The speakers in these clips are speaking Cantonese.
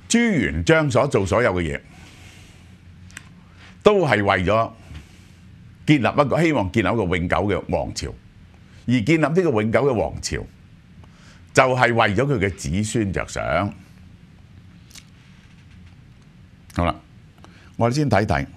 朱元璋所做所有嘅嘢，都係為咗建立一個希望建立一個永久嘅王朝，而建立呢個永久嘅王朝，就係為咗佢嘅子孫着想。好啦，我哋先睇睇，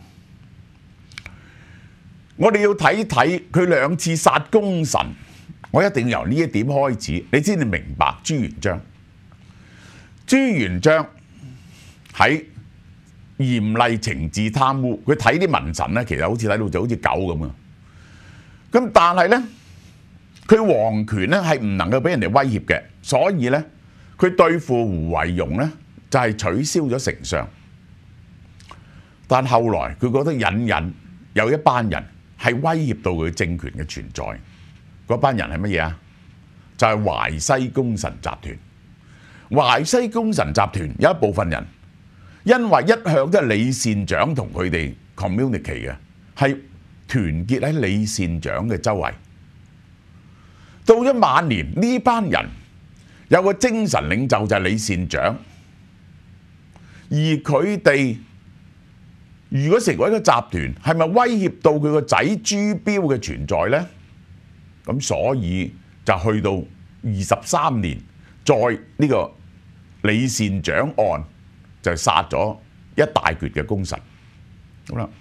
我哋要睇睇佢兩次殺功臣，我一定要由呢一點開始，你先至明白朱元璋。朱元璋喺嚴厲懲治貪污，佢睇啲民臣咧，其實好似睇到就好似狗咁啊。咁但係咧，佢皇權咧係唔能夠俾人哋威脅嘅，所以咧佢對付胡惟庸咧就係取消咗丞相。但後來佢覺得隱隱有一班人係威脅到佢政權嘅存在，嗰班人係乜嘢啊？就係淮西功臣集團。淮西功臣集團有一部分人，因為一向都係李善長同佢哋 communicate 嘅，係團結喺李善長嘅周圍。到咗晚年，呢班人有個精神領袖就係李善長，而佢哋如果成為一個集團，係咪威脅到佢個仔朱標嘅存在呢？咁所以就去到23年，在呢個李善長案就殺咗一大橛嘅功臣。好啦，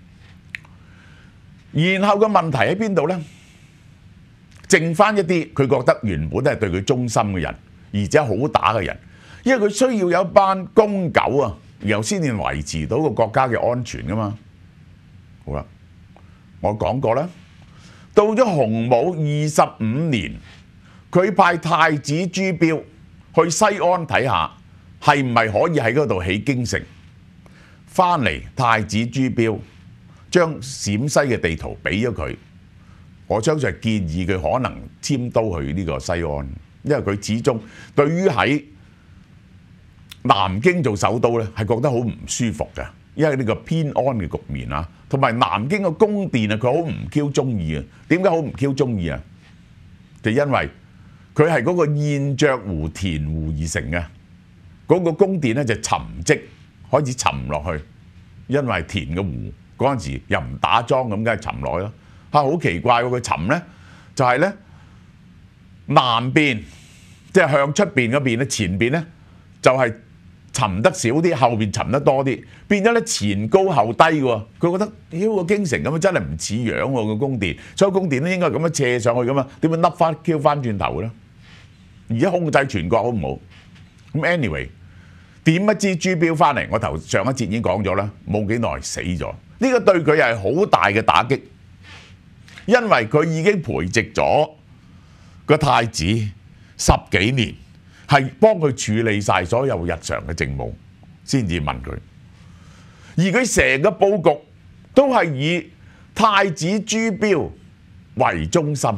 然後個問題喺邊度呢？剩翻一啲佢覺得原本係對佢忠心嘅人，而且好打嘅人，因為佢需要有一班公狗啊，然後先至維持到個國家嘅安全噶嘛。好啦，我講過啦，到咗洪武25年，佢派太子朱標去西安睇下，係唔係可以喺嗰度起京城。翻嚟太子朱標將陝西嘅地圖俾咗佢，我相信係建議佢可能遷都去呢個西安，因為佢始終對於喺南京做首都咧，係覺得好唔舒服嘅，因為呢個偏安嘅局面啊，同埋南京嘅宮殿啊，佢好唔 Q 中意啊。點解好唔 Q 中意啊？就因為佢係嗰個燕雀湖填湖而成嘅，嗰個宮殿咧就沉積，開始沉落去，因為填嘅湖嗰陣時又唔打樁咁，梗係沉落去咯。好奇怪喎！佢沉咧就係咧南邊，即係向出邊嗰邊咧，前邊咧就係沉得少啲，後邊沉得多啲，變咗咧前高後低喎。佢覺得屌個京城咁樣真係唔似樣喎個宮殿，所以宮殿咧應該咁樣斜上去噶嘛，點樣凹翻 Q 翻轉頭咧？而家控制全國好唔好？咁 anyway， 點不知朱標翻嚟，我上一節已經講咗啦，冇幾耐死咗。呢個對佢係好大嘅打擊，因為佢已經培植咗個太子10幾年，係幫佢處理晒所有日常嘅政務，先至問佢。而佢成個佈局都係以太子朱標為中心，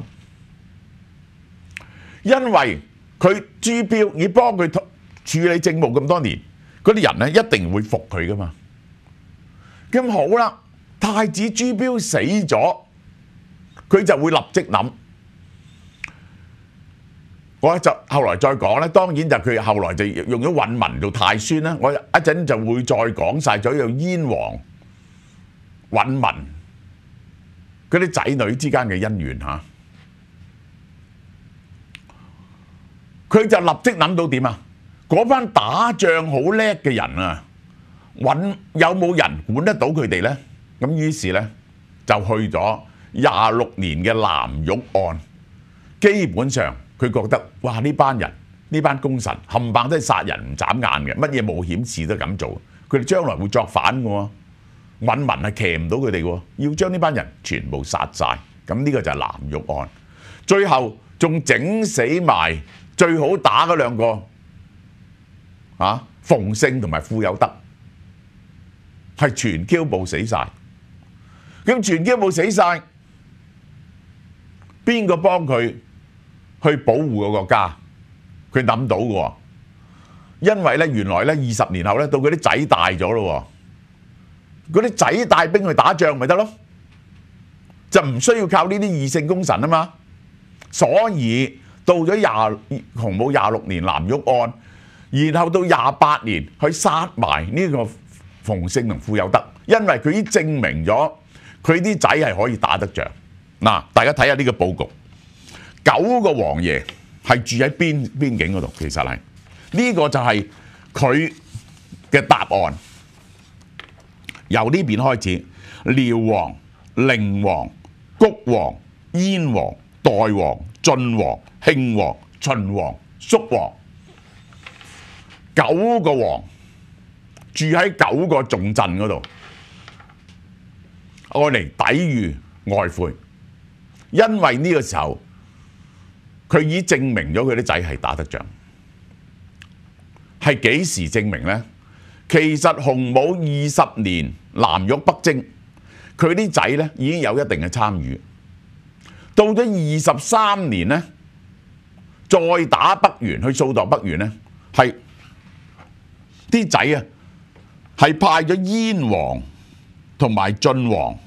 因為佢朱標已幫佢處理政務咁多年，嗰啲人咧一定會服佢噶嘛。咁好啦，太子朱標死咗，佢就會立即諗。我就後來再講咧，當然就佢後來就用咗允文做太孫啦。我一陣就會再講晒咗有燕王允文嗰啲仔女之間嘅恩怨嚇。佢就立即諗到點啊？嗰班打仗好叻嘅人啊，有冇人管得到佢哋呢？咁於是呢，就去咗26年嘅藍玉案。基本上佢覺得哇，呢班人呢班功臣冚唪唥都係殺人唔眨眼嘅，乜嘢冒險事都咁做。佢哋將來會作反嘅喎，允文係騎唔到佢哋喎，要將呢班人全部殺晒。咁呢個就係藍玉案。最後仲整死埋最好打嗰兩個啊，馮勝同埋傅有德，係全 Q 部死晒。咁全 Q 部死晒，邊個幫佢去保護個國家？佢諗到嘅喎，因為咧原來咧20年後咧到佢啲仔大咗咯喎，嗰啲仔帶兵去打仗咪得咯，就唔需要靠呢啲異姓功臣啊嘛。所以到咗洪武26年藍玉案， 然後到28年去殺埋呢個馮勝同傅有德，因為佢已經證明咗佢啲仔係可以打得仗。嗱，大家睇下呢個佈局，9個王爺係住喺邊境嗰度，其實係呢個就係佢嘅答案。由呢邊開始，遼王、寧王、谷王、燕王、代王、晉王、慶王、秦王、肅王，9個王住喺9個重鎮嗰度，愛嚟抵禦外侮。因為呢個時候佢已證明咗佢啲仔係打得仗。係幾時證明呢？其實洪武20年南域北征，佢啲仔咧已經有一定嘅參與。到咗23年咧，再打北元去掃蕩北元咧，係啲仔啊係派咗燕王同埋晉王，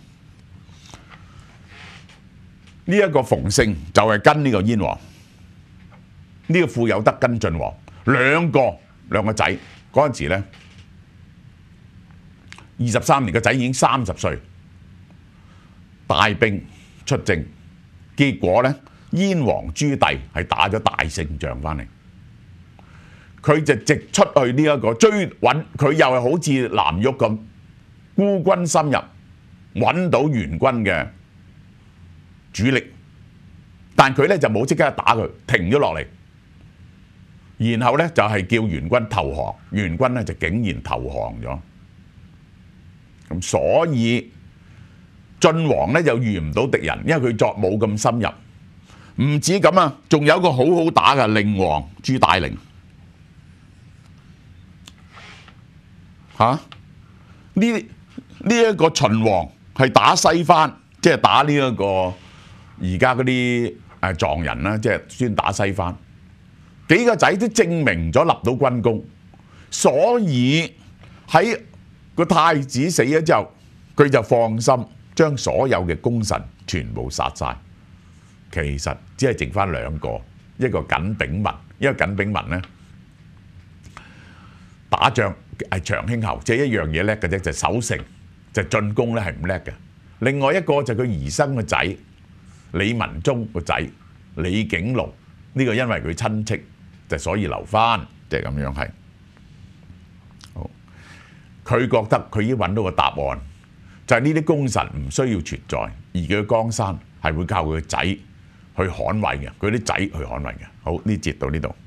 呢一個馮勝就係跟呢個燕王，呢個傅有德跟晉王兩個仔嗰陣時咧。23年個仔已經30歲，帶兵出征，結果咧燕王朱棣係打咗大勝仗翻嚟，佢就直出去呢一個追揾，佢又係好似南域咁孤軍深入，揾到元軍嘅主力，但佢咧就冇即刻打佢，停咗落嚟，然後咧就係叫元軍投降，元軍咧就竟然投降咗。咁所以晉王咧就遇唔到敵人，因為佢作冇咁深入。唔止咁啊，仲有一個好好打嘅寧王朱大寧嚇。呢一個秦王係打西番，即係打呢一個而家嗰啲藏人啦，即係專打西番。幾個仔都證明咗立到軍功，所以喺個太子死咗之後，佢就放心將所有嘅功臣全部殺晒。其實只係剩翻2個，一個緊炳文，一個緊炳文咧打仗係長兄侯，即係一樣嘢叻嘅啫，就守城就進攻咧係唔叻嘅。另外一個就佢兒生個仔李文忠個仔李景龍，呢個因為佢親戚就所以留翻，即係咁樣係。佢覺得佢已經揾到個答案，就係呢啲功臣唔需要存在，而佢嘅江山係會靠佢嘅仔去捍衛嘅，佢啲仔去捍衛嘅。好，呢節到呢度。